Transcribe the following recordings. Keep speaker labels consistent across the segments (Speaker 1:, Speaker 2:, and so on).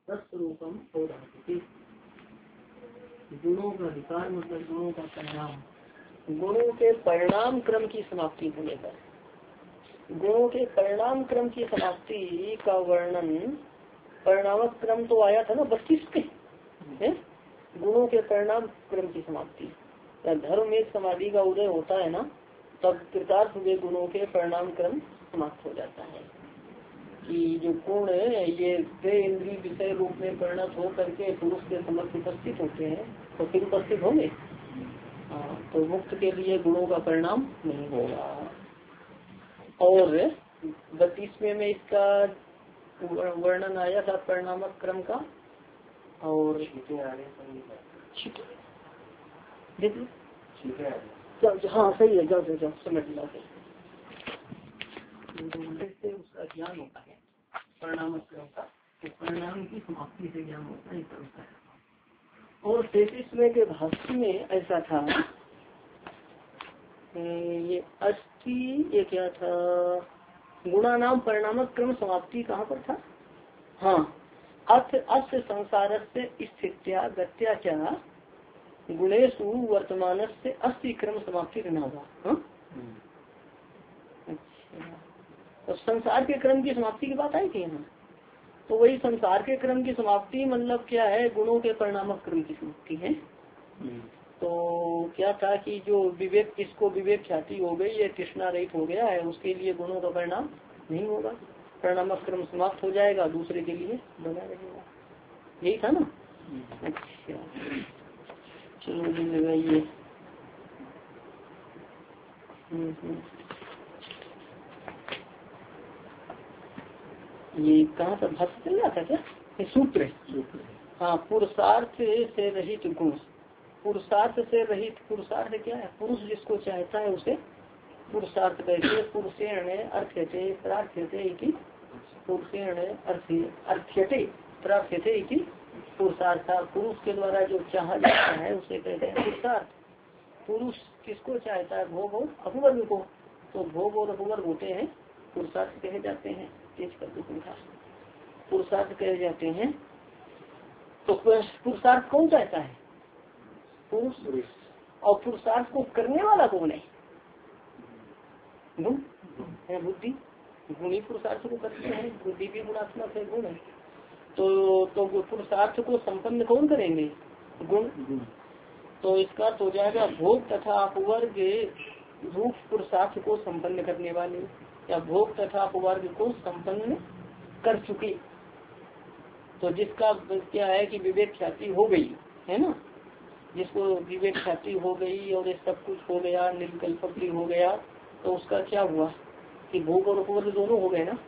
Speaker 1: तत्स्वरूपम होदाति। गुणों का अधिकार मतलब गुणों का परिणाम, गुणों के परिणाम क्रम की समाप्ति होने पर, गुणों के परिणाम क्रम की समाप्ति का वर्णन, परिणामक क्रम तो आया था ना 32 के है? गुणों के परिणाम क्रम की समाप्ति, धर्म में समाधि का उदय होता है ना, तब कृतार्थ हुए गुणों के परिणाम क्रम समाप्त हो जाता है कि जो गुण ये वे इंद्रिय विषय रूप में परिणत हो करके पुरुष के समक्ष उपस्थित होते हैं, तो फिर उपस्थित होंगे। तो मुक्त के लिए गुणों का परिणाम नहीं होगा। और 32वें में इसका वर्णन आया था परिणामक क्रम का। और हाँ सही है, जाओ समझ लो, से उसका ज्ञान होता है परिणाम क्रम का, तो परिणाम की समाप्ति से ज्ञान होता है, होता है। और 33वें के भाष्य में ऐसा था, ये ये क्या था, गुणा नाम परिणामक क्रम समाप्ति कहाँ पर था। हाँ, अर्थ संसार से स्थित्या गत्या क्या गुणेशु वर्तमान से अस्थि क्रम समाप्ति करना होगा। अच्छा, तो संसार के क्रम की समाप्ति की बात आई थी यहाँ। तो वही संसार के क्रम की समाप्ति मतलब क्या है, गुणों के परिणामक क्रम की समाप्ति है। तो क्या था कि जो विवेक, जिसको विवेक ख्याति हो गई, ये तृष्णा रहित हो गया है, उसके लिए गुणों का परिणाम नहीं होगा, परिणामक क्रम समाप्त हो जाएगा, दूसरे के लिए बना रहेगा। यही था ना। अच्छा चलो जी लगाइए। ये कहाँ पर भाष्य चल रहा था क्या, ये सूत्र। हाँ, पुरुषार्थ से रहित गुण, पुरुषार्थ से रहित, पुरुषार्थ क्या है, पुरुष जिसको चाहता है उसे पुरुषार्थ कहते, पुरुषेण अर्थ्यते प्रार्थ्यते इति, पुरुषेण अर्थ्यते प्रार्थ्यते इति पुरुषार्थ, पुरुष के द्वारा जो चाहा जाता है उसे कहते हैं पुरुषार्थ। पुरुष किसको चाहता है, भोग और अपवर्ग को, तो भोग और अपवर्ग होते हैं पुरुषार्थ कहे जाते हैं। तेज कर दो, पुरुषार्थ कहे जाते हैं। तो पुरुषार्थ कौन चाहता है, पुरुष। और पुरुषार्थ को करने वाला कौन है, गुण है, बुद्धि। गुणी पुरुषार्थ को करते हैं, बुद्धि भी गुणात्मक है, गुण है। तो पुरुषार्थ को संपन्न कौन करेंगे, गुण। तो इसका तो जाएगा भोग तथा अपवर्ग रूप पुरुषार्थ को संपन्न करने वाले, या भोग तथा अपवर्ग को संपन्न कर चुके। तो जिसका क्या है कि विवेक ख्याति हो गई है ना, जिसको विवेक ख्याति हो गई और ये सब कुछ हो गया, निर्विकल्प भी हो गया, तो उसका क्या हुआ कि भोग और अपवर्ग दोनों हो गए ना,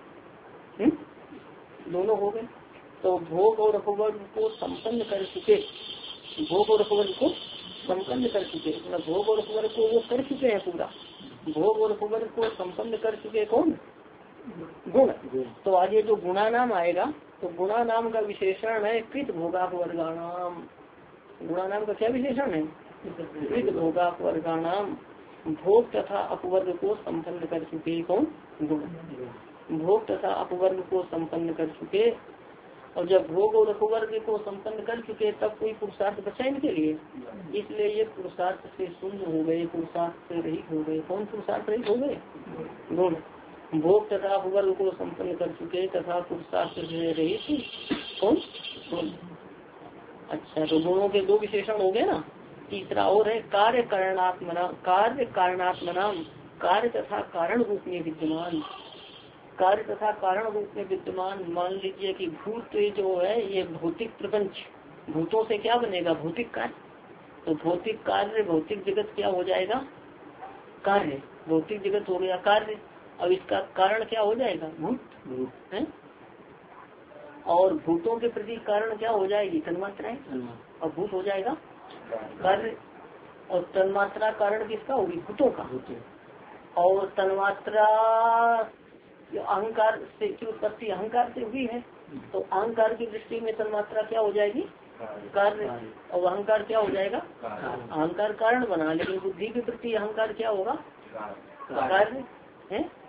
Speaker 1: दोनों हो गए। तो भोग और अपवर्ग को संपन्न कर चुके, भोग और अपवर्ग को संपन्न कर चुके, मतलब भोग और अपवर्ग को वो कर चुके हैं पूरा, भोग और अपवर्ग को संपन्न कर चुके कौन, गुण। तो आगे जो गुणा नाम आएगा, तो गुणा नाम का विशेषण है कृत भोगापवर्गाणाम। गुणा नाम का क्या विशेषण है, कृत भोगापवर्गाणाम, भोग तथा अपवर्ग को संपन्न कर चुके कौन, गुण। भोग तथा अपवर्ग को संपन्न कर चुके, और जब भोग और अपवर्ग को संपन्न कर चुके तब कोई पुरुषार्थ बचा इनके लिए, इसलिए ये पुरुषार्थ से शून्य हो गए, पुरुषार्थ से रहित हो गए। कौन पुरुषार्थ रहित हो गए, गुण। भोग तथा अपवर्ग को संपन्न कर चुके तथा पुरुषार्थ से रहित कौन, गुण। अच्छा, तो गुणों के दो विशेषण हो गए ना। तीसरा और है कार्य कारणात्मना, कार्य कारणात्मनाम, कार्य तथा कारण रूप में विद्यमान, कार्य तथा कारण रूप में विद्यमान। मान लीजिए कि भूत जो है ये भौतिक प्रपंच, भूतों से क्या बनेगा, भौतिक कार्य। तो भौतिक कार्य, भौतिक जगत क्या हो जाएगा, कार्य। भौतिक जगत हो गया कार्य, अब इसका कारण क्या हो जाएगा, भूत है। और भूतों के प्रति कारण क्या हो जाएगी, तन्मात्राएं, और भूत हो जाएगा कार्य। और तन्मात्रा कारण किसका होगी, भूतों का। और तन्मात्रा जो अहंकार से की उत्पत्ति अहंकार से हुई है, तो अहंकार की दृष्टि में तन्मात्रा क्या हो जाएगी, कार्य। और अहंकार क्या हो जाएगा, अहंकार कारण बना, लेकिन बुद्धि के प्रति अहंकार क्या होगा, कार्य है।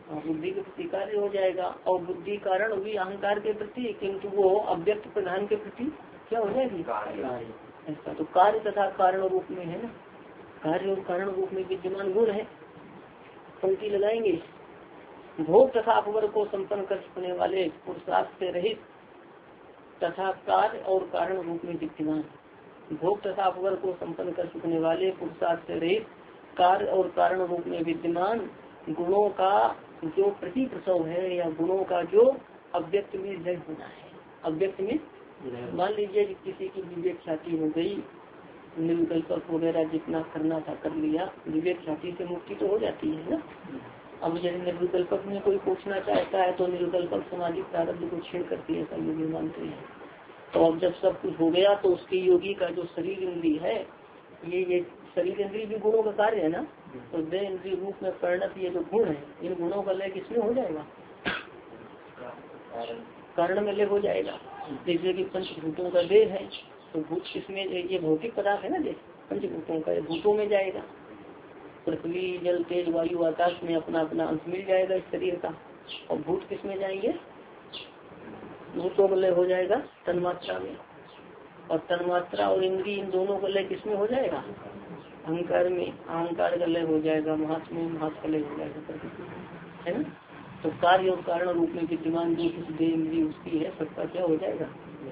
Speaker 1: बुद्धि के प्रति कार्य हो जाएगा। और बुद्धि कारण भी अहंकार के प्रति, किंतु वो अव्यक्त प्रधान के प्रति क्या हो जाएगी, ऐसा। तो कार्य तथा कारण रूप में है ना, कार्य और कारण रूप में विद्यमान गुण है। पंक्ति लगाएंगे, भोग तथा अपवर्ग को संपन्न कर सकने वाले पुरुषार्थ से रहित तथा कार्य और कारण रूप में विद्यमान, भोग तथा अपवर्ग को संपन्न कर सकने वाले पुरुषार्थ से रहित कार्य और कारण रूप में विद्यमान गुणों का जो प्रति प्रसव है, या गुणों का जो अव्यक्त में लय होना है। अव्यक्त में मान लीजिए कि किसी की विवेक ख्याति हो गई, निर्विकल्प वगैरह जितना करना था कर लिया, विवेक ख्याति से मुक्ति तो हो जाती है ना। अब यदि निर्विकल्पक में कोई पूछना चाहता है तो निर्विकल्पक सामाजिक प्रारब्ध को छेड़ करती है, सब योगी मानते हैं। तो अब जब सब कुछ हो गया तो उसकी योगी का जो शरीर इंद्रिय है, ये शरीर इंद्रिय भी गुणों का कार्य है ना, तो देह इंद्रिय रूप में परिणत ये जो गुण है, इन गुणों का लय किसमें हो जाएगा, कारण में लय हो जाएगा। जैसे कि पंचभूतों का देह है, तो भूत किसमें, ये भौतिक पदार्थ है ना, जैसे पंचभूतों का भूतों में जाएगा। पृथ्वी जल तेज वायु आकाश में अपना अपना अंश मिल जाएगा इस शरीर का। और भूत किसमें जाएंगे, भूतों का लय हो जाएगा तन्मात्रा में। और तन्मात्रा और इंद्रिय इन दोनों का लय किसमें हो जाएगा, अहंकार में। अहंकार का लय हो जाएगा महास में, महास का लय हो जाएगा, है ना। तो कार्य और कारण रूप में विद्यमान जो कुछ देह इंद्रिय उसकी है, सबका क्या हो जाएगा,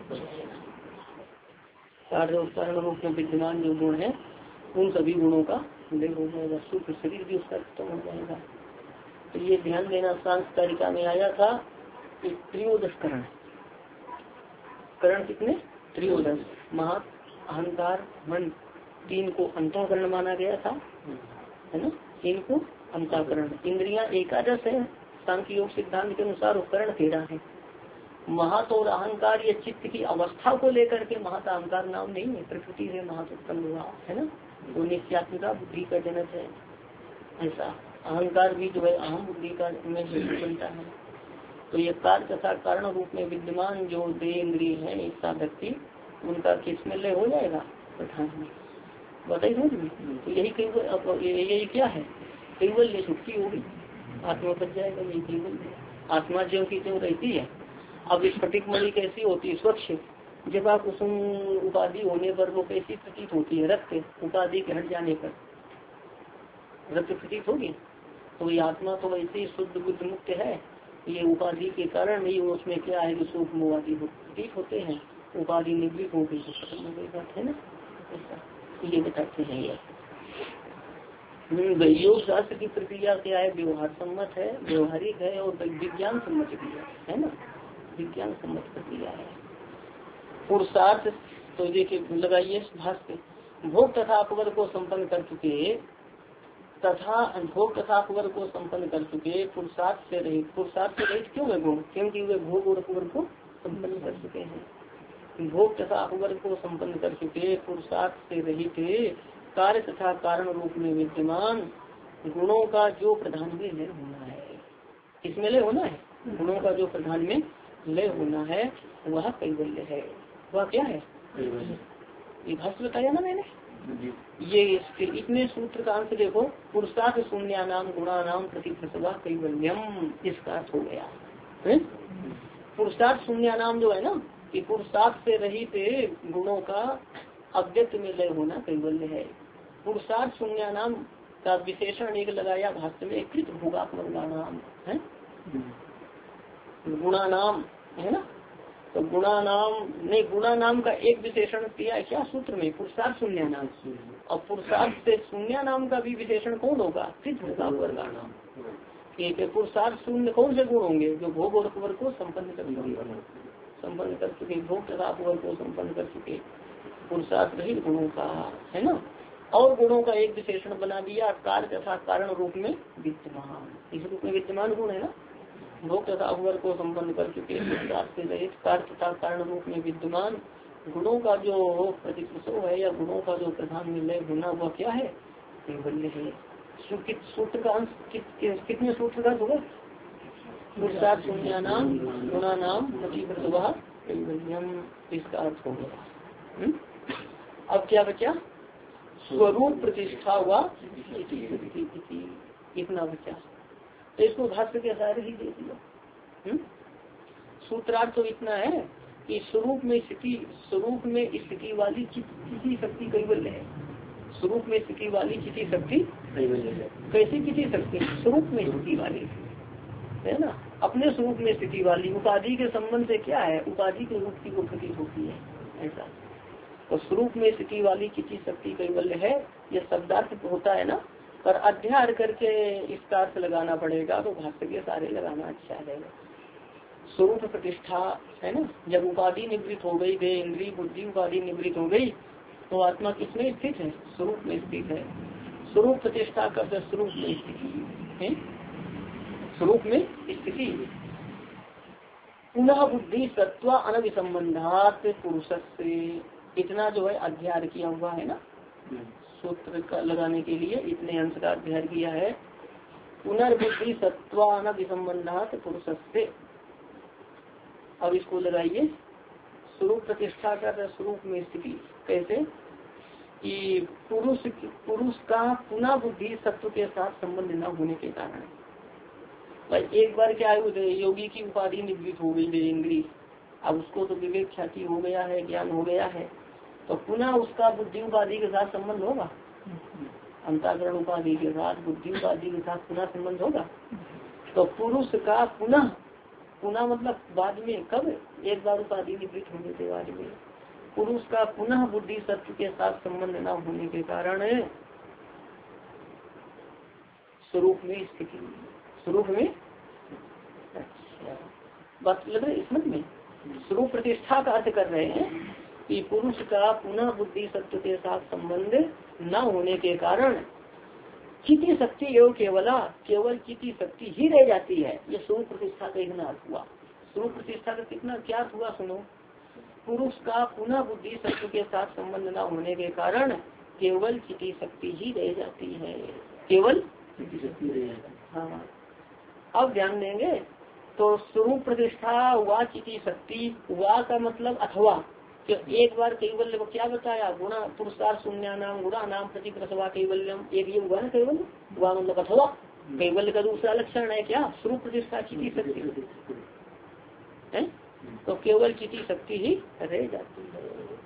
Speaker 1: कार्य और कारण रूप में विद्यमान जो गुण है उन सभी गुणों का लय हो जाएगा। सूक्ष्म शरीर भी उसका खत्म हो जाएगा। तो ये ध्यान देना, सांख्य कारिका में आया था कि त्रयोदश करण, करण कितने, त्रयोदश, महा अहंकार मन, तीन को अंतःकरण माना गया था, है ना, तीन को अंतःकरण। इंद्रियां एकादश है सांख्य योग सिद्धांत के अनुसार, उपकरण 13 है। महत और अहंकार ये चित्त की अवस्था को लेकर के महत अहंकार नाम नहीं है, प्रकृति से महत उत्पन्न हुआ है ना, वो नित्यात्मिका बुद्धि का जनक है। ऐसा अहंकार भी जो है अहम बुद्धि का में बनता है। तो ये कार्य तथा कारण रूप में विद्यमान जो देह इंद्रिय है ऐसा व्यक्ति, उनका किसमें लय हो जाएगा, प्रधान में। बताइए तो यही क्या है, कैवल्य छुट्टी होगी, आत्मा बच जाएगा, यही कैवल्य। आत्मा ज्यों की त्यों रहती है। अब स्फटिक मणि कैसी होती है, स्वच्छ। जब आप कुसुम उपाधि होने पर वो कैसी प्रतीत होती है, रक्त उपाधि के हट जाने पर रक्त प्रतीत होगी। तो ये आत्मा तो वैसे ही शुद्ध बुद्ध मुक्त है, ये उपाधि के कारण ही उसमें क्या है कि सूक्ष्म उपाधि प्रतीत होते हैं, उपाधि निवृत्त हो गई तो खत्म हो गई बात है ना। ऐसा ये बताते हैं। ये योग शास्त्र की प्रक्रिया क्या है, व्यवहार सम्मत है, व्यवहारिक है और विज्ञान सम्मत भी है ना, विज्ञान सम्मत प्रक्रिया है। पुरुषार्थ तो देखिए लगाइए भाष्य, भोग तथा अपवर्ग को संपन्न कर चुके तथा भोग तथा अपवर्ग को संपन्न कर चुके पुरुषार्थ से रहित क्यों है गुण, क्योंकि वे भोग और अपवर्ग को संपन्न कर चुके हैं। भोग तथा अपवर्ग को संपन्न कर चुके पुरुषार्थ से रहित कार्य तथा कारण रूप में विद्यमान गुणों का जो प्रधान में लय होना है, किसमें लय होना है, गुणों का जो प्रधान में लय होना है वह कैवल्य है। वह क्या है, ये भाष्य बताया ना मैंने। ये इतने सूत्र का अंत देखो, पुरुषार्थ शून्य नाम गुणा नाम प्रतिप्रसवा कैवल्यम, इसका अर्थ हो गया। पुरुषार्थ शून्य नाम जो है ना, कि पुरुषार्थ से रहित गुणों का अव्यक्त में लय होना कैवल्य है। पुरुषार्थ शून्य नाम का विशेषण एक लगाया भाष्य में, कृत भोगात्मक नाम है, गुणा नाम है ना। तो गुणा नाम नहीं, गुणा नाम का एक विशेषण किया है क्या सूत्र में, पुरुषार्थ शून्य नाम। और पुरुषार्थ से शून्य नाम का भी विशेषण कौन होगा, कृत भोगात्मक नाम। पुरुषार्थ शून्य कौन से गुण होंगे, जो भोग और अपवर्ग को संपन्न कर चुके, भोग तथा अपवर्ग को संपन्न कर चुके पुरुषार्थ रहित गुणों का, है ना। और गुणों का एक विशेषण बना दिया, कार्य तथा कारण रूप में विद्यमान, इस रूप में विद्यमान गुण है ना, भोग तथा अपवर्ग को संपन्न कर चुके पुरुषार्थ से रहित कार्य तथा कारण रूप में विद्यमान गुणों का जो प्रतिप्रसव है, या गुणों का जो प्रधान में लय होना, वह क्या है, कैवल्य है। सूत्र का अंश कितने सूत्र का होगा, पुरुषार्थ शून्य नाम गुणा नाम प्रतिप्रसवा कैवल्यम, इसका अर्थ हो गया। अब क्या बचा, स्वरूप प्रतिष्ठा हुआ, इतना बचा। तो इसको भाष्य के सार ही दे दिया। सूत्रार्थ तो इतना है कि स्वरूप में स्थिति वाली चिति शक्ति कैवल्य है। स्वरूप में स्थिति वाली चिति शक्ति कैवल्य है। कैसी चिति शक्ति? स्वरूप में स्थिति वाली है ना, अपने स्वरूप में स्थिति वाली। उपाधि के संबंध से क्या है, उपाधि के रूप की वो प्रतीत होती है ऐसा। तो स्वरूप में स्थिति वाली चिति शक्ति कैवल्य है, ये शब्दार्थ होता है ना, पर अध्याय करके इसका अर्थ लगाना पड़ेगा, तो भाष्य के सारे लगाना अच्छा है। स्वरूप प्रतिष्ठा है ना, जब उपाधि निवृत्त हो गई, देह इंद्रिय बुद्धि उपाधि निवृत्त हो गई, तो आत्मा किसमें स्थित है? स्वरूप में स्थित है। स्वरूप प्रतिष्ठा का स्वरूप में स्थिति है, स्वरूप में स्थिति। पुनः बुद्धि सत्वा अनभिसंबंधात पुरुष से, इतना जो है अध्ययन किया हुआ है ना, सूत्र का लगाने के लिए इतने अंश का अध्ययन किया है। पुनर्बुद्धि सत्वा अनभिसंबंधात पुरुष से, अब इसको लगाइए। स्वरूप प्रतिष्ठा का स्वरूप में स्थिति कैसे कि पुरुष का पुनः बुद्धि सत्व के साथ संबंध न होने के कारण। भाई एक बार क्या है, योगी की उपाधि निवृत्त हो गई इंद्रिय, अब उसको तो विवेक ख्याति हो गया है, ज्ञान हो गया है, तो पुनः उसका बुद्धि उपाधि के साथ संबंध होगा। अंतःकरण उपाधि के साथ बुद्धि उपाधि के साथ पुनः संबंध होगा। तो पुरुष का पुनः मतलब बाद में, कब? एक बार उपाधि निवृत्त होने के बाद में पुरुष का पुनः बुद्धि सत्य के साथ संबंध न होने के कारण स्वरूप में स्थिति, स्वरूप में अच्छा बात लग रही इसमें में। स्वरूप प्रतिष्ठा का अर्थ कर रहे हैं कि पुरुष का पुनः बुद्धि सत्य के साथ संबंध न होने के कारण चिति शक्ति एवं केवल चिति शक्ति ही रह जाती है। ये स्वरूप प्रतिष्ठा का इतना अर्थ हुआ। स्वरूप प्रतिष्ठा का कितना क्या अर्थ हुआ सुनो। पुरुष का पुनः बुद्धि सत्य के साथ संबंध न होने के कारण केवल चिति शक्ति ही रह जाती है, केवल चिति शक्ति रह जाती है। हाँ, अब ध्यान देंगे तो स्वरूप प्रतिष्ठा वा चिति शक्ति, वा का मतलब अथवा, कि एक बार कैवल्य को क्या बताया, गुणा पुरुषार शून्य नाम गुणा नाम प्रति प्रसवा कैवल्यम, एक ये हुआ ना कैवल्य, हुआ मतलब अथवा। कैवल्य का दूसरा लक्षण है क्या, स्वरूप प्रतिष्ठा चिति शक्ति है, तो केवल चिति शक्ति ही रह जाती है।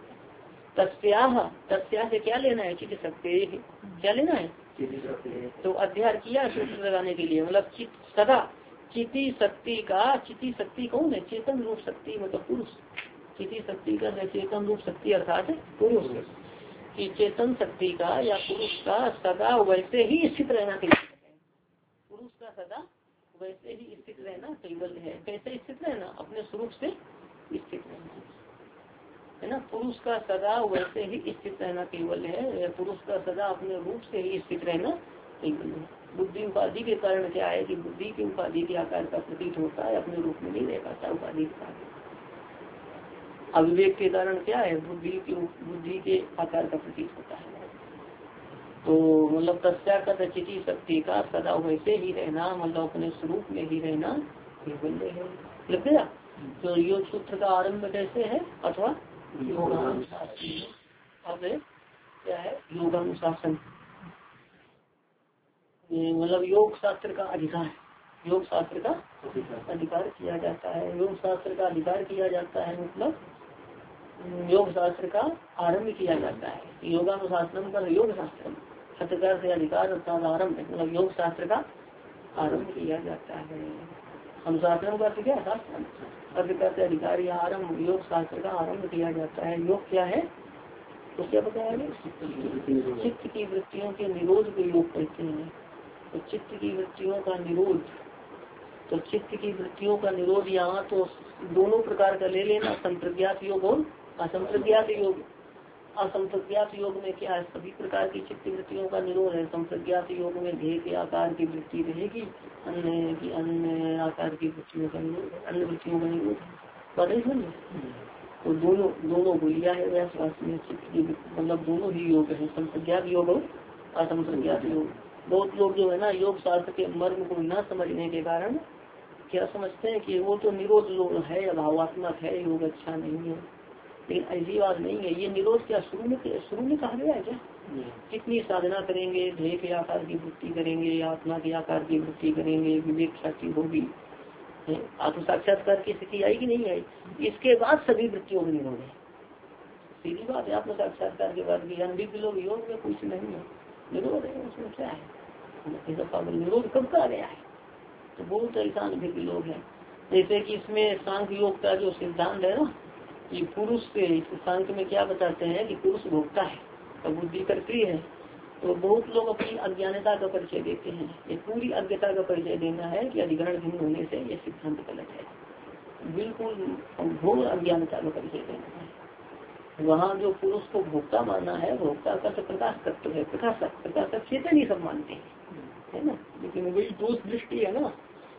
Speaker 1: तस्या से क्या लेना है, चिति शक्ति, क्या लेना है, तो अध्ययन किया सूत्र लगाने के लिए, मतलब सदा चिति शक्ति का, चिति शक्ति कौन है, चेतन रूप शक्ति मतलब पुरुष। चिति शक्ति का चेतन रूप शक्ति अर्थात पुरुष की चेतन शक्ति का या पुरुष का सदा वैसे ही स्थित रहना कैवल्य है। पुरुष का सदा वैसे ही स्थित रहना कैवल्य है। कैसे स्थित रहना, अपने स्वरूप से स्थित रहना है ना। पुरुष का सदा वैसे ही स्थित रहना कैवल्य है, पुरुष का सदा अपने रूप से ही स्थित रहना कैवल्य है। बुद्धि उपाधि के कारण क्या है कि बुद्धि की उपाधि के आकार का प्रतीत होता है, अपने रूप में नहीं रह पाता उपाधि के कारण। अविवेक के कारण क्या है, बुद्धि के आकार का प्रतीत होता है। तो मतलब तस्या का चिति शक्ति का सदा वैसे ही रहना, मतलब अपने स्वरूप में ही रहना कैवल्य है। लग गया। तो योग सूत्र का आरंभ कैसे है, अथवा योगानुशासन। अब क्या है, योगानुशासन मतलब योग शास्त्र का अधिकार, योग शास्त्र का अधिकार किया जाता है। योग शास्त्र का अधिकार किया जाता है मतलब योग शास्त्र का आरंभ किया जाता है। योगानुशासन का योग शास्त्र सत्कार से अधिकार अर्थात आरंभ, मतलब योग शास्त्र का आरंभ किया जाता है। अनुशासन का क्या शास्त्र, अधिकार से अधिकार या आरंभ, योग शास्त्र का आरंभ किया जाता है। योग क्या है तो क्या बताया गया, चित्त की वृत्तियों के निरोध को योग कहते हैं। तो चित्त की वृत्तियों का निरोध, तो चित्त की वृत्तियों का निरोध यहाँ तो दोनों प्रकार का ले लेना, संप्रज्ञात योग और असंप्रज्ञात योग। असंप्रज्ञात योग में क्या है, सभी प्रकार की चित्त वृत्तियों का निरोध है। संप्रज्ञात योग में ध्येय के आकार की वृत्ति रहेगी, अन्य आकार की वृत्तियों का निरोध, अन्य वृत्तियों का निरोध है। समझे, तो दोनों को लिया है व्यास में। चित्त की मतलब दोनों ही योग है, संप्रज्ञात योग और असंप्रज्ञात योग। बहुत लोग जो है ना योग शास्त्र के मर्म को न समझने के कारण क्या समझते हैं कि वो तो निरोध है, अभावात्मक है, योग अच्छा नहीं है। लेकिन ऐसी बात नहीं है। ये निरोध क्या शुरू में कहा गया है क्या? कितनी साधना करेंगे, ध्येय के आकार की वृत्ति करेंगे, आत्मा के आकार की वृत्ति करेंगे, विवेक शक्ति होगी, आत्म साक्षात्कार की स्थिति आई कि नहीं आई, इसके बाद सभी वृत्तियों में निरोध है। सीधी बात है, आत्म साक्षात्कार के बाद भी अनभिज्ञ लोग योग में कुछ नहीं है, निरोध है, उसमें क्या है? निरोध कब का आ गया है? तो बहुत ऐसा अनभिज्ञ लोग हैं। जैसे कि इसमें सांख्य योग का जो सिद्धांत है ना, ये पुरुष से सांख्य में क्या बताते हैं कि पुरुष भोक्ता है और बुद्धि करती है। तो बहुत लोग अपनी अज्ञानता का परिचय देते हैं। ये पूरी अज्ञता का परिचय देना है कि अधिकरण भिन्न होने से ये सिद्धांत गलत है। बिल्कुल घोर अज्ञानता का परिचय देना है। वहाँ जो पुरुष को भोक्ता मानना है, भोक्ता का तो प्रकाश तत्व है, प्रकाशक चेतन ही सब मानते हैं, है ना। लेकिन वही दोष दृष्टि है ना,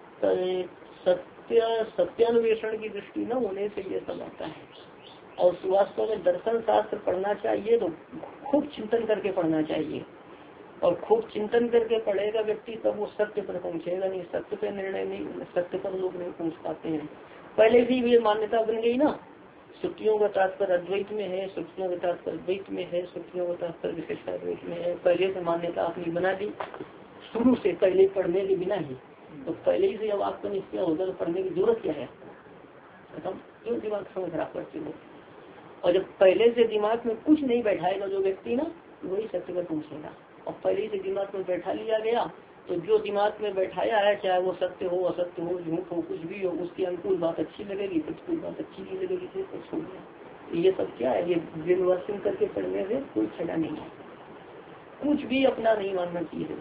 Speaker 1: सत्यान्वेषण की दृष्टि न होने से ये सब आता है। और वास्तव में दर्शन शास्त्र पढ़ना चाहिए तो खूब चिंतन करके पढ़ना चाहिए, और खूब चिंतन करके पढ़ेगा व्यक्ति तब वो सत्य पर पहुँचेगा। नहीं सत्य पर निर्णय नहीं, सत्य पर लोग नहीं पहुँच पाते हैं। पहले भी ये मान्यता बन गई ना, श्रुतियों का तात्पर्य अद्वैत में है, श्रुतियों का तात्पर्य द्वैत में है, श्रुतियों का तात्पर्य विशेषाद्वैत में है। पहले से मान्यता अपनी बना दी शुरू से, पहले पढ़ने के बिना ही। तो पहले ही से जब आपको निश्चय होगा तो पढ़ने की जरूरत क्या है? क्यों दिमाग समय खराब करते हो? और जब पहले से दिमाग में कुछ नहीं बैठाएगा जो व्यक्ति ना, वही सत्य पर पहुँचेगा। और पहले से दिमाग में बैठा लिया गया तो जो दिमाग में बैठाया है, चाहे वो सत्य हो, असत्य हो, झूठ हो, कुछ भी हो, उसकी अनुकूल बात अच्छी लगेगी, प्रतिकूल बात अच्छी नहीं लगेगी, तो कुछ हो गया। ये सब क्या है? ये विमर्शन करके पढ़ने से कोई फायदा नहीं है। कुछ भी अपना नहीं मानना चाहिए।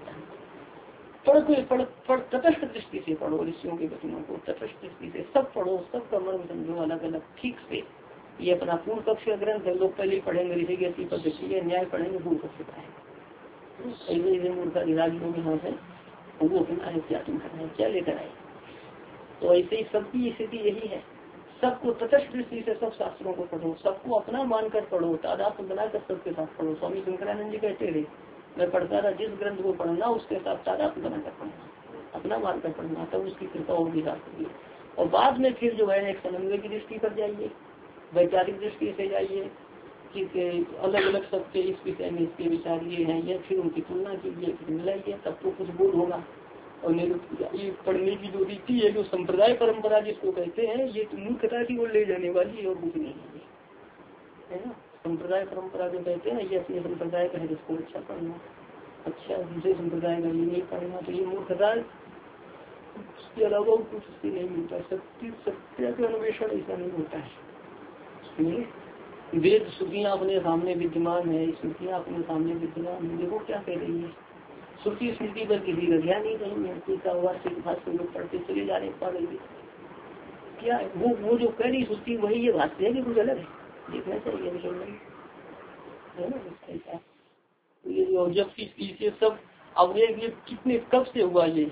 Speaker 1: पढ़ तटस्थ दृष्टि से पढ़ो, ऋषियों के वचनों को तटस्थ दृष्टि से सब पढ़ो, सबका मर्म समझो अलग अलग ठीक से। ये अपना पूर्व पक्ष का ग्रंथ है, लोग पहले पढ़ेंगे ऋषि की पद्धति है, न्याय पढ़ेंगे पूर्व पक्ष का है। ऐसे मूर्खा लोग यहाँ है, वो अपना है क्या तुम करना है, क्या लेकर आए। तो ऐसे ही सबकी स्थिति यही है। सबको तटस्थ दृष्टि से सब शास्त्रों को पढ़ो, सबको अपना मानकर पढ़ो, तादात्म बनाकर सबके साथ पढ़ो। स्वामी शंकरानंद जी कहते थे, मैं पढ़ता था जिस ग्रंथ को पढ़ना उसके साथ तादात्म बनाकर पढ़ना, अपना मानकर पढ़ना, तब उसकी कृपा होगी शास्त्र। और बाद में फिर जो है एक समन्वय की दृष्टि पर जाइए, वैचारिक दृष्टि से जाइए कि अलग अलग सबके इस विषय में इसके विचार ये हैं, ये फिर उनकी तुलना कीजिए, फिर मिलाइए, तब तो कुछ बोध होगा। और ये पढ़ने की जो रीति है, जो संप्रदाय परंपरा जिसको कहते हैं, ये मूर्खता की ओर ले जाने वाली है और कुछ नहीं है ना। संप्रदाय परंपरा जो कहते हैं, ये अपने संप्रदाय का है जिसको अच्छा पढ़ना, अच्छा दूसरे संप्रदाय का ये नहीं पढ़ना, तो ये मूर्खता उसके अलावा कुछ उससे नहीं मिलता। सत्य का अन्वेषण ऐसा नहीं होता है। वेद श्रुतियाँ अपने सामने विद्यमान है, स्मृतियाँ अपने सामने विद्यमान है, देखो क्या कह रही है। श्रुति स्मृति पर किसी का ध्यान नहीं है, वार्षिक भाष्य लोग पढ़ते चले जा रहे पागल भी। क्या है वो जो कह रही श्रुति वही ये भाष्य है कि कुछ अलग है, देखना चाहिए है ना। ये जो जब इसे सब अब ये कितने कब से हुआ, ये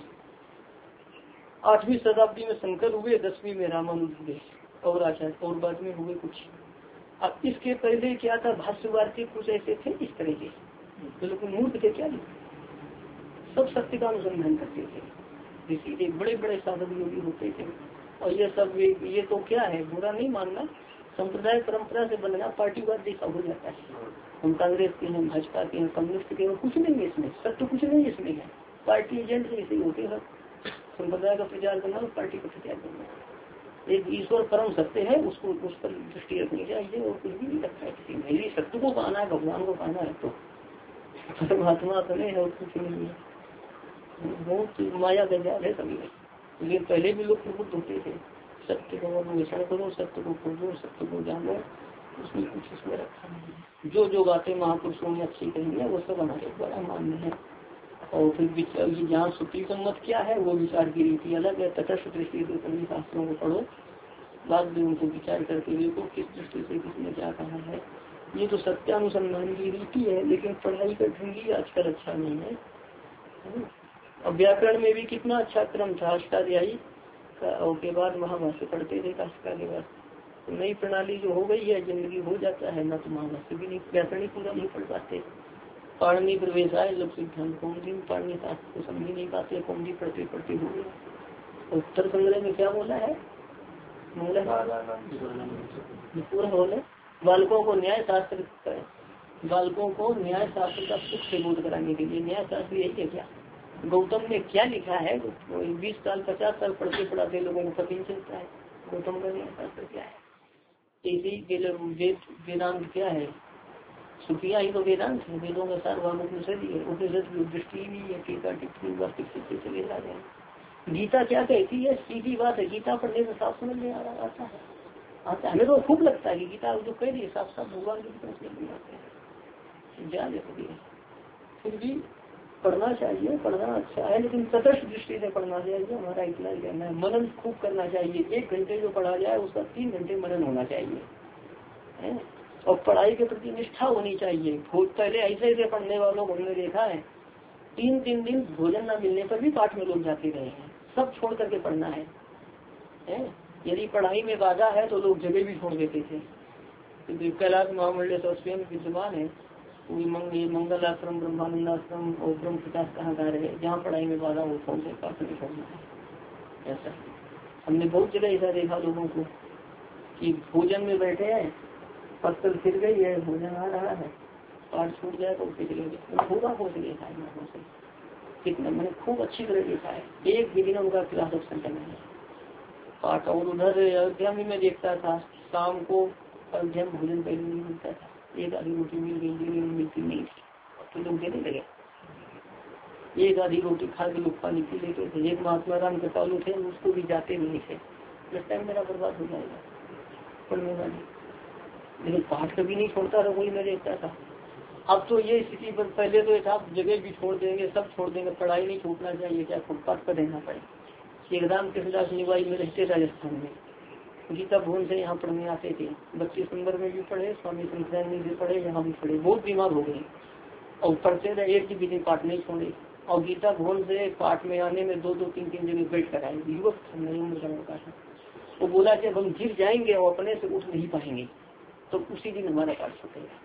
Speaker 1: 8वीं शताब्दी में शंकर हुए, 10वीं में रामानुज हुए और आचार्य, और बाद में हुए कुछ। अब इसके पहले क्या था, भाष्य वार्तिक कुछ ऐसे थे इस तरह के, बिल्कुल मूर्ख थे क्या, सब सत्य का अनुसंधान करते थे, इसीलिए बड़े बड़े साधक योगी होते थे। और ये सब ये तो क्या है, बुरा नहीं मानना, संप्रदाय परंपरा से बनना पार्टीवाद जैसा हो जाता है। हम कांग्रेस के हैं, भाजपा के हैं, कम्युनिस्ट के हैं, कुछ नहीं है इसमें, सत्य कुछ नहीं इसमें है, पार्टी एजेंट जैसे ही होते हैं। संप्रदाय का प्रचार करना और पार्टी का प्रचार करना, एक ईश्वर परम सत्य है, उसको उस पर दृष्टि रखनी चाहिए और कुछ भी नहीं रखा है किसी में। यदि सत्य को पाना है, भगवान को पाना है तो परमात्मा तो नहीं है और कुछ नहीं है, बहुत माया का जाल है सभी में। लेकिन पहले भी लोग प्रबुद्ध होते थे, सत्य को अन्वेषण करो, सत्य को खोजो, सत्य को जानो, उसमें कुछ उसमें रखा नहीं है। जो बातें महापुरुषों ने अच्छी कही है वो सब हमारे द्वारा मान्य है। और फिर विचार जहाँ श्रुति सम्मत क्या है वो विचार की रीति अलग है। तटस्थ दृष्टि से सभी शास्त्रों को पढ़ो, बाद में उनको विचार करके देखो किस दृष्टि से किसने क्या कहा है। ये तो सत्यानुसंधान की रीति है, लेकिन पढ़ाई का ढंग ही आजकल अच्छा नहीं है। और व्याकरण में भी कितना अच्छा क्रम था, अष्टाध्यायी के बाद महाभाष्य पढ़ते थे, काष्ठा के बाद। तो नई प्रणाली जो हो गई है, जिंदगी हो जाता है ना, तो महाभाष्य भी नहीं, व्याकरण ही पूरा नहीं पढ़ पाते। पाणनी प्रवेश आए लोग सिद्धांत कौमदी, पाणनी शास्त्र को समझ नहीं पाते, कौमदी पढ़ते पढ़ते हो गया। उत्तर संग्रह में क्या बोला है, पूरा बोले बालकों को न्याय शास्त्र का सुख से बोध कराने के लिए। न्याय शास्त्र यही है क्या? गौतम ने क्या लिखा है? 20 साल 50 साल पढ़ते पढ़ाते लोगों को पता नहीं चलता है गौतम का न्याय शास्त्र क्या है। इसी वेदांत क्या है? श्रुतियाँ ही तो वेदांत है। वेदों का सार्वभौम उपनिषद ही है। उपनिषद की दृष्टि भी है, टीका टिप्पणी वास्तविक से चले जा रहे हैं। गीता क्या कहती है? सीधी बात है, गीता पढ़ने से साफ समझ में आता है। हमें तो खूब लगता है कि गीता जो कह रही है साफ साफ भगवान की तरफ से आते हैं, जान लेती है। फिर भी पढ़ना चाहिए, पढ़ना अच्छा है, लेकिन तटस्थ दृष्टि से पढ़ना चाहिए। हमारा इतना ही कहना है। मनन खूब करना चाहिए। 1 घंटे जो पढ़ा जाए उसका 3 घंटे मनन होना चाहिए है? और पढ़ाई के प्रति निष्ठा होनी चाहिए। पहले ऐसे पढ़ने वालों को हमने देखा है 3-3 दिन भोजन न मिलने पर भी पाठ में लोग जाते रहे हैं। सब छोड़ करके पढ़ना है? यदि पढ़ाई में बाधा है तो लोग जगह भी छोड़ देते थे। तो कैलाश महामंडल स्वयं विद्यमान है। मंगल आश्रम, ब्रह्मानंद आश्रम और ब्रह्म प्रकाश कहाँ का है, जहाँ पढ़ाई में बाधा हो छोड़ दे, पाठ में छोड़ना है। ऐसा हमने बहुत जगह ऐसा देखा लोगों को कि भोजन में बैठे हैं, पत्थर फिर गई है, भोजन आ रहा है, पाठ छूट जाए तो उसे चले गए। खूब हो देखा है लोगों से, कितना मैंने खूब अच्छी तरह देखा है। एक भी दिन उनका क्लास ऑप्शन नहीं है पाठ। और उधर अयोध्या में मैं देखता था शाम को अयोध्या में भोजन पहले नहीं मिलता था। एक आधी रोटी मिल गई, मिलती नहीं तो लोग देने लगे। एक आधी रोटी खा के लोग पानी पी लेते थे। एक महात्मा राम कृपालु थे, उसको भी जाते नहीं थे। इस टाइम मेरा बर्बाद हो जाएगा पढ़ने वाली, लेकिन पाठ कभी नहीं छोड़ता रहा। वही मैं देखता था। अब तो ये स्थिति पर, पहले तो साहब जगह भी छोड़ देंगे, सब छोड़ देंगे, पढ़ाई नहीं छूटना चाहिए, क्या फुटपाथ पर रहना पड़े। राम कृष्णदास निवाई में रहते राजस्थान में, गीता भवन से यहाँ पढ़ने आते थे। 32 नंबर में भी पढ़े, स्वामी शंकरानंद भी पढ़े, यहाँ भी पढ़े। बहुत बीमार हो गए और पढ़ते रहे, एक भी दिन पाठ नहीं छोड़े। और गीता भवन से पाठ में आने में 2-2, 3-3 जगह बैठ कर आए। युवक था, वो बोला जब हम गिर जाएंगे और अपने से उठ नहीं पाएंगे तो उसी दिन हमारा पाठ छूटेगा,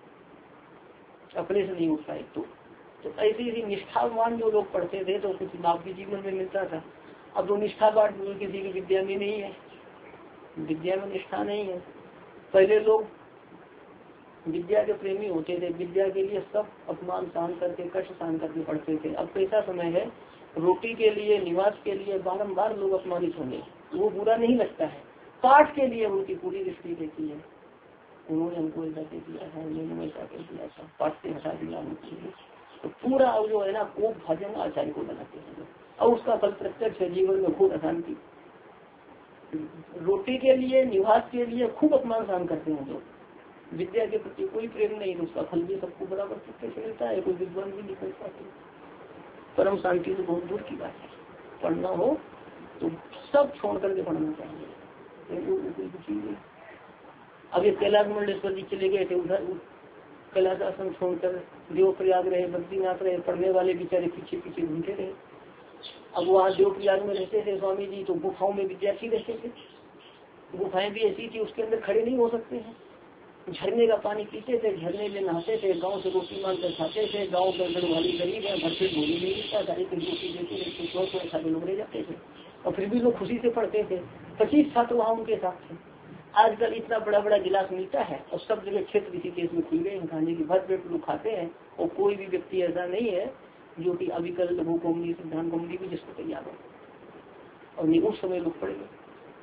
Speaker 1: अपने से नहीं उठ पाए तो ऐसी निष्ठावान जो लोग पढ़ते थे तो कुछ लाभ भी जीवन में मिलता था। अब तो निष्ठा पाठ किसी की विद्या में नहीं है, विद्या में निष्ठा नहीं है। पहले लोग विद्या के प्रेमी होते थे, विद्या के लिए सब अपमान सहन करके, कष्ट सहन करके पढ़ते थे। अब कैसा समय है, रोटी के लिए, निवास के लिए बारंबार लोग अपमानित होंगे, वो बुरा नहीं लगता है। पाठ के लिए उनकी पूरी दृष्टि रहती है, उन्होंने हमको ऐसा कह दिया है, उन्होंने ऐसा कह दिया था, पाठ से हटा दिया उनके। तो पूरा जो है ना कोप भजन आचार्य को बनाते हैं और उसका फल प्रत्यक्ष है जीवन में खूब अशांति। रोटी के लिए, निवास के लिए खूब अपमान सहन करते हैं लोग, विद्या के प्रति कोई प्रेम नहीं, उसका फल भी सबको बराबर प्रत्यक्ष मिलता है, कोई विद्वान भी निकल पाते। परम शांति तो बहुत दूर की बात है। पढ़ना हो तो सब छोड़ करके पढ़ना चाहिए। अब ये कैलाश मंडलेश्वर जी चले गए थे, उधर कैलाश आश्रम छोड़कर देव प्रयाग रहे, बद्रीनाथ रहे, पढ़ने वाले बेचारे पीछे पीछे घूमते रहे। अब वहाँ देव प्रयाग में रहते थे स्वामी जी, तो गुफाओं में विद्यार्थी रहते थे। गुफाएं भी ऐसी थी, उसके अंदर खड़े नहीं हो सकते हैं। झरने का पानी पीते थे, झरने में नहाते थे, गांव से रोटी मांग कर खाते थे। गांव का गढ़वाली गरीब है, घर से भोजन नहीं मिलता था, एक रोटी देते थे, 100 सारे लोग रह जाते थे और फिर भी लोग खुशी से पढ़ते थे। 25 छात्र वहाँ उनके साथ थे। आजकल इतना बड़ा बड़ा गिलास मिलता है और सब जगह क्षेत्र किसी केस में खुल गए, खाने की भर पेट लोग खाते हैं और कोई भी व्यक्ति ऐसा नहीं है जो कि अविकल लघु कौमुदी सिद्धांत कौमुदी भी जिसको तैयार हो। और उस समय लोग पढ़ गए,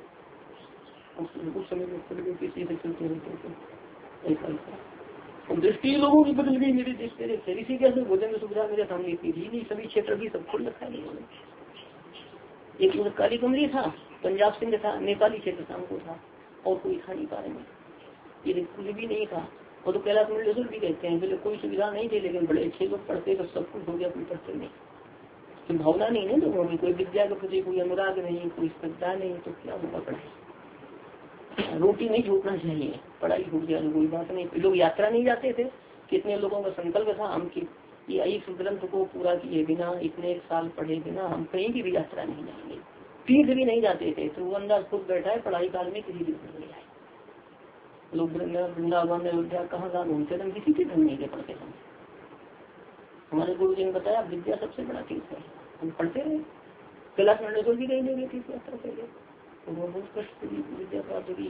Speaker 1: उस समय लोग पढ़ गए, किसी से चलते रहते थे ऐसा ऐसा। और दृष्टि लोगों की बदल गई मेरे देखते देखते। इसी कैसे भोजन की सुविधा मेरे सामने थी नहीं, सभी क्षेत्र भी सब खोल रखा है। एक काली कमरी था, पंजाब सिंह था, नेपाली क्षेत्र शाम को था और कोई था नहीं पारे में, ये कुछ भी नहीं था। वो तो कैलाश मंडलेश्वर भी कहते हैं बोले कोई सुविधा नहीं थी, लेकिन बड़े अच्छे लोग पढ़ते तो सब कुछ हो गया, कोई पढ़ते नहीं। तो भावना नहीं है लोगों में, कोई विद्या के प्रति कोई अनुराग नहीं, कोई श्रद्धा नहीं, तो क्या होगा पढ़ाई। रोटी नहीं छूटना चाहिए, पढ़ाई छूट जाए कोई बात नहीं। लोग यात्रा नहीं जाते थे, कितने लोगों का संकल्प था हम की ये इस ग्रंथ को पूरा किए बिना, इतने 1 साल पढ़े बिना हम कहीं की भी यात्रा नहीं जाएंगे, तीर्थ भी नहीं जाते थे। त्रिभुवनदास खुद बैठा है पढ़ाई काल में किसी तीर्थ नहीं आए। लोग वृंदावन अयोध्या कहाँ कहाँ घूमते थे, किसी तीर्थ नहीं गए पढ़ते समय। हमारे गुरु जी ने बताया विद्या सबसे बड़ा तीर्थ है, हम पढ़ते रहे। कैलाश मंडलेश्वर भी कहीं नहीं गए तीर्थ यात्रा के लिए, बहुत कष्ट विद्या प्राप्त हुई है।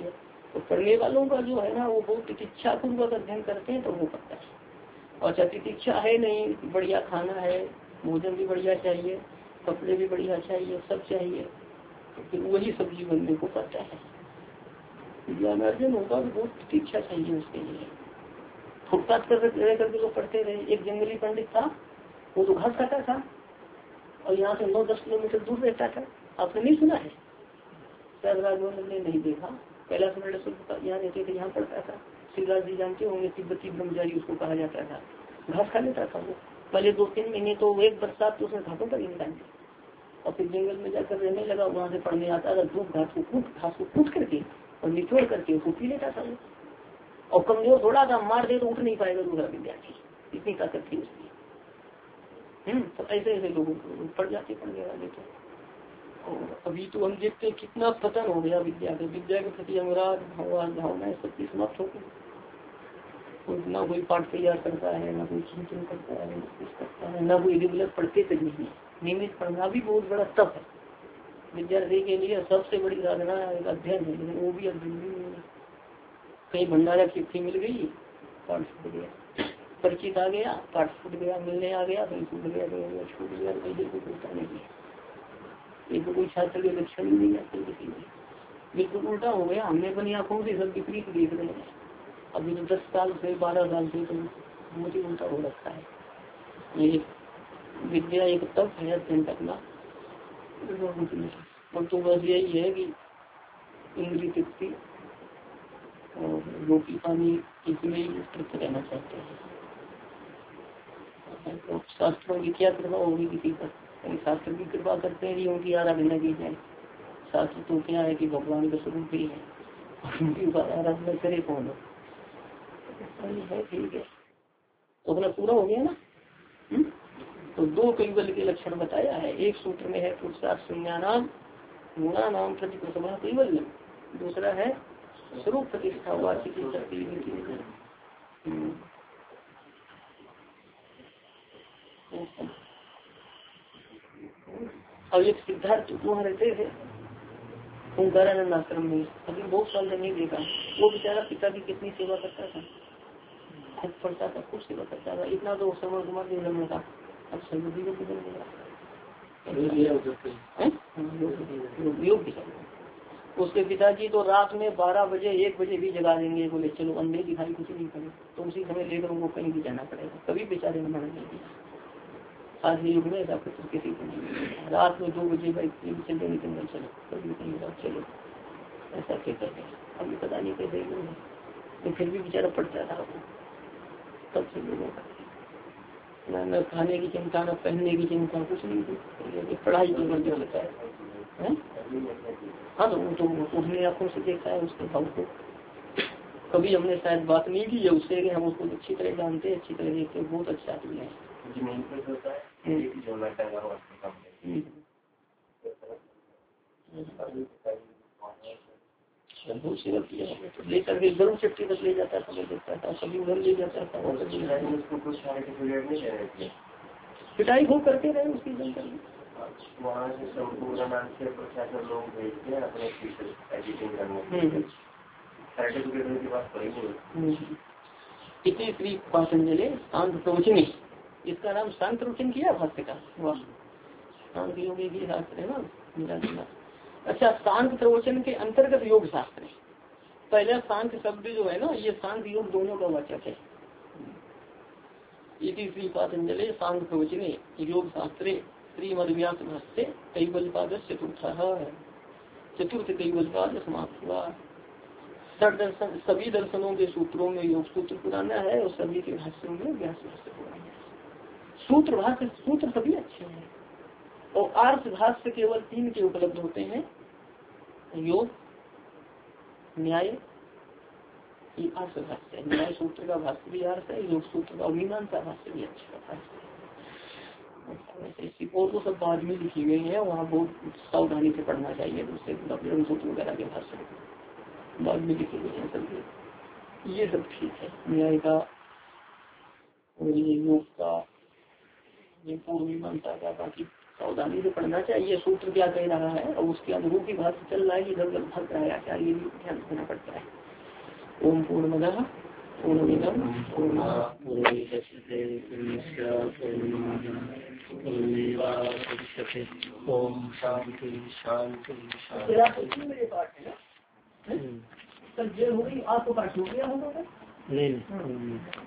Speaker 1: तो पढ़ने वालों का जो है ना वो बहुत तितिक्षा पूर्वक अध्ययन करते हैं तो वो पढ़ता है। और अच्छा तितिक्षा है नहीं, बढ़िया खाना है, भोजन भी बढ़िया चाहिए, कपड़े भी बढ़िया चाहिए, सब चाहिए, तो फिर वही सब जीवन में को पड़ता है। ज्ञानार्जन होगा तो बहुत प्रतीक्षा चाहिए उसके लिए। फुटपाथ पर रह करके लोग पढ़ते रहे। एक जंगली पंडित था, वो तो घास खाता था और यहाँ से 9-10 किलोमीटर दूर रहता था। आपने नहीं सुना है? शायद राजभवन ने नहीं देखा। कैलाश मंडल यहाँ रहते थे, यहाँ पढ़ता था। श्रीराज जी जानते होंगे, तिब्बती ब्रह्मचारी उसको कहा जाता था। घास खा लेता था वो। पहले 2-3 महीने तो एक बरसात तो उसने घाटों पर निकाल दिया और फिर जंगल में जाकर रहने लगा। वहाँ से पढ़ने आता था, धूप घास को कूट करके और निचोड़ करके उसको पी लेता था वो। और कमजोर थोड़ा था, मार दे तो उठ नहीं पाएगा दूसरा विद्यार्थी, इतनी ताकत थी उसकी। तो ऐसे ऐसे लोगों को पढ़ जाते पढ़ने वाले तो। और अभी तो हम देखते हैं कितना पतन हो गया विद्या के प्रति अनुराग भावनाएं सबकी समाप्त हो गई। ना कोई पाठ तैयार करता है, ना कोई चिंतन करता है, ना कुछ करता है, ना कोई रेगुलर पढ़ते तक नहीं। नियमित पढ़ना भी बहुत बड़ा तप है विद्यार्थी के लिए। सबसे बड़ी साधना अध्ययन है, लेकिन वो भी अध्ययन नहीं है। कहीं भंडारा चिट्ठी मिल गई, पाठ छूट गया, परिचित आ गया, पाठ छूट गया, मिलने आ गया, कहीं छूट गया, छूट गया, कहीं बिल्कुल उल्टा नहीं। ये तो कोई छात्र के लक्षण ही नहीं आते किसी में। बिल्कुल उल्टा हो गया। हमने अपनी आंखों से सब विपरीत देख रहे हैं। अभी तो 10 साल से 12 साल से तो मुझे उल्टा हो रखा है। ये विद्या एक तप है अध्ययन करना। और तो बस यही है कि इंद्रिय तृप्ति और रोटी पानी इसमें तृप्त रहना चाहते हैं। तो शास्त्रों की क्या कृपा होगी किसी पर? शास्त्र की कृपा करते हैं कि उनकी आराधना की जाए। शास्त्र तो क्या है कि भगवान का स्वरूप ही है, उनकी आराधना करे कौन है? ठीक है, तो अपना पूरा हो गया ना। तो 2 कैवल्य के लक्षण बताया है। एक सूत्र में है पुरुषार्थ संज्ञानाम गुणा नाम प्रतिप्रसभा कैवल्य, दूसरा है स्वरूप प्रतिष्ठा वाचिक शक्ति। और एक सिद्धार्थ वहाँ रहते थे ओंकारानंद आश्रम में, अभी बहुत साल तक नहीं देखा। वो बेचारा पिता की कितनी सेवा करता था, खूब पढ़ता था, खूब सेवा करता था। इतना तो श्रवण कुमार के जन्म था, अब सर्वदी को बदल गया। उसके पिताजी तो रात में 12 बजे 1 बजे भी जगा देंगे, बोले चलो अंधे दिखाई कुछ नहीं करे, तो उसी समय लेकर उनको कहीं भी जाना पड़ेगा। कभी बेचारे ने मना नहीं दिया। आज के युग में ऐसा कुछ किसी को नहीं। रात में 2 बजे भाई चलो निकल चलो, कभी कहीं चलो, ऐसा कहते हैं। अभी पता नहीं कैसे तो फिर भी बेचारा पढ़ता था। तब से लोगों का न खाने की चिंता, न पहनने की चिंता, कुछ नहीं थी। पढ़ाई में बंद होता है। हाँ तो उसने आंखों से देखा है उसके भाव को। कभी हमने शायद बात नहीं की है उससे, कि हम उसको अच्छी तरह जानते हैं, अच्छी तरह देखते हैं। बहुत अच्छा आदमी है। बहुत सेवा किया, लेकर के गर्म चट्टी तक ले जाता था, देखता था, सभी उधर ले जाता था। और पिटाई खूब करते रहे उसकी जनता। वहाँ से संपूर्ण प्रशासन लोग भेजते हैं अपने सर्टिफिकेट की बात करेंगे। इतनी श्री पातंजलि शांत प्रवचनी, इसका नाम शांत प्रवचन किया भाष्य का। वाह, शांत योगी की शास्त्र है ना, मिला। अच्छा, शांत प्रवचन के अंतर्गत योग शास्त्र है। पहले शांत शब्द जो है ना, ये शांत योग दोनों का वाचक है। इति श्री पातंजलि शांत प्रवचने योग शास्त्रे श्रीमद् व्यास भाष्ये कैवल्यपाद चतुर्थ कैवल्यपाद समाप्त हुआ। दर्शन, सभी दर्शनों के सूत्रों में योग सूत्र पुराना है और सभी के भाष्यों में व्यास भाष्य पुराना है। सूत्र भाष्य सूत्र सभी अच्छे हैं। और आर्थ भाष्य केवल 3 के उपलब्ध होते हैं, योग, न्याय, ये आर्थ भाष्य है। न्याय सूत्र का भाष्य भी अर्थ है, योग सूत्र का मीमांसा भाष्य भी अच्छा भाष्य है। और तो सब बाद में लिखी गई है, वहाँ बहुत सावधानी से पढ़ना चाहिए। दूसरे सूत्र वगैरह के भाष्य बाद में लिखी गई है सब। ये सब ठीक है, न्याय का और ये योग का, ये पूर्व मीमांसा का, बाकी सावधानी से पढ़ना चाहिए सूत्र क्या कह रहा है और उसके अनुरूप ही भाष्य चल रहा है कि इधर उधर भग रहा है आचार्य, ये भी ध्यान देना पड़ता है। ओम पूर्णमदः पूर्णमिदं पूर्णमादाय ओम शांति शांति शांति। मेरे पाठ है ना कल जेल हो गई, आपको पाठ हो गया होगा नहीं।